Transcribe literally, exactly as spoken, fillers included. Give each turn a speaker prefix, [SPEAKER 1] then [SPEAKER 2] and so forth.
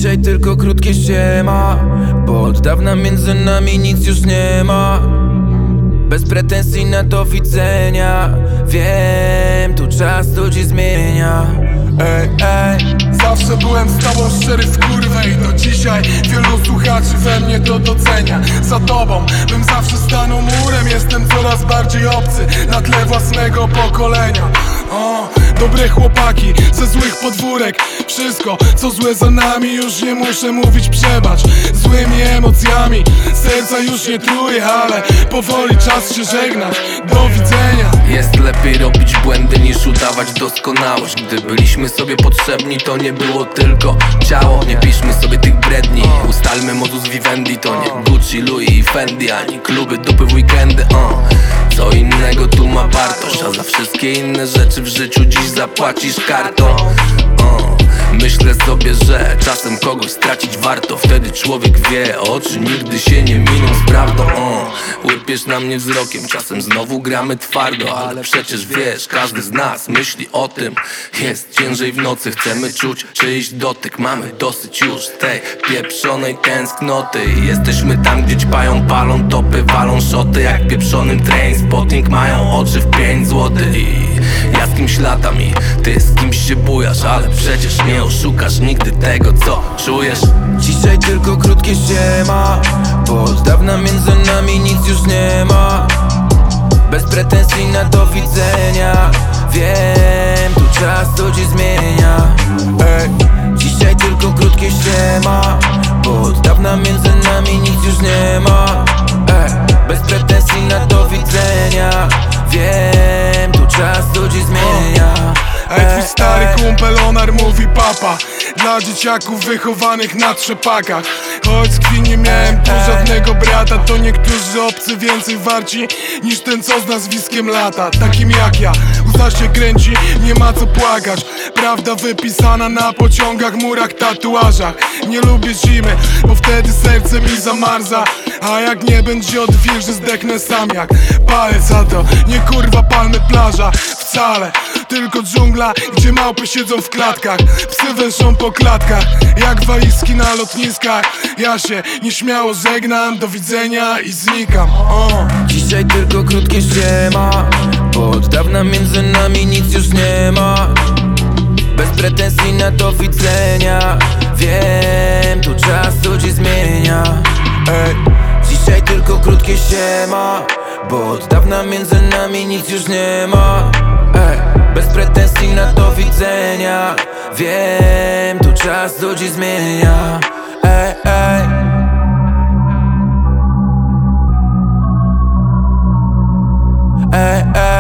[SPEAKER 1] Dzisiaj tylko krótkie ściema, bo od dawna między nami nic już nie ma. Bez pretensji na do widzenia. Wiem, tu czas ludzi zmienia. Ej, ej.
[SPEAKER 2] Zawsze byłem z tobą szczery w kurwę i do dzisiaj wielu słuchaczy we mnie to docenia. Za tobą bym zawsze stanął murem. Jestem coraz bardziej obcy na tle własnego pokolenia. O, dobre chłopaki ze złych podwórek. Wszystko co złe za nami, już nie muszę mówić przebacz. Złymi emocjami serca już nie truję, ale powoli czas się żegnać. Do widzenia.
[SPEAKER 3] Jest lepiej robić błędy niż udawać doskonałość. Gdy byliśmy sobie potrzebni, to nie było tylko ciało. Nie piszmy sobie tych bredni, ustalmy modus vivendi. To nie Gucci, Louis i Fendi, ani kluby, dupy w weekendy. uh. Co innego tu ma wartość, a za wszystkie inne rzeczy w życiu dziś zapłacisz kartą. uh. Myślę sobie, że czasem kogoś stracić warto. Wtedy człowiek wie, oczy nigdy się nie miną z prawdą. o, Łypiesz na mnie wzrokiem, czasem znowu gramy twardo. Ale przecież wiesz, każdy z nas myśli o tym. Jest ciężej w nocy, chcemy czuć czyjś dotyk. Mamy dosyć już tej pieprzonej tęsknoty. Jesteśmy tam, gdzie ćpają, palą topy, walą szoty. Jak pieprzonym Trainspotting, mają oczy w pięć złotych. I ja z kimś latam i ty z kimś się bujasz, ale przecież nie oszukasz nigdy tego, co czujesz.
[SPEAKER 1] Dzisiaj tylko krótkie ściema, bo od dawna między nami nic już nie ma. Bez pretensji na do widzenia. Wiem, tu czas ludzi zmienia. Ej. Dzisiaj tylko krótkie ściema, bo od dawna między nami nic już nie ma. Ej. Bez pretensji na do widzenia. Wiem, tu czas ludzi zmienia.
[SPEAKER 2] Ej, twój stary kumpel Onar mówi papa dla dzieciaków wychowanych na trzepakach. Choć z krwi nie miałem tu żadnego brata, to niektórzy obcy więcej warci niż ten, co z nazwiskiem lata. Takim jak ja, łza się kręci, nie ma co płakać. Prawda wypisana na pociągach, murach, tatuażach. Nie lubię zimy, bo wtedy serce mi zamarza. A jak nie będzie odwilży, zdechnę sam jak palec. A to nie kurwa palmy plaża wcale, tylko dżungla, gdzie małpy siedzą w klatkach. Psy węszą po klatkach, jak walizki na lotniskach. Ja się nieśmiało żegnam, do widzenia i znikam. o.
[SPEAKER 1] Dzisiaj tylko krótkie ściema, bo od dawna między nami nic już nie ma. Bez pretensji na do widzenia. Wiem, tu czas ludzi zmienia. Ej. Dzisiaj tylko krótkie ściema, bo od dawna między nami nic już nie ma. Ej. Bez pretensji na do widzenia. Wiem, tu czas ludzi zmienia. Ej, ej. Ej, ej.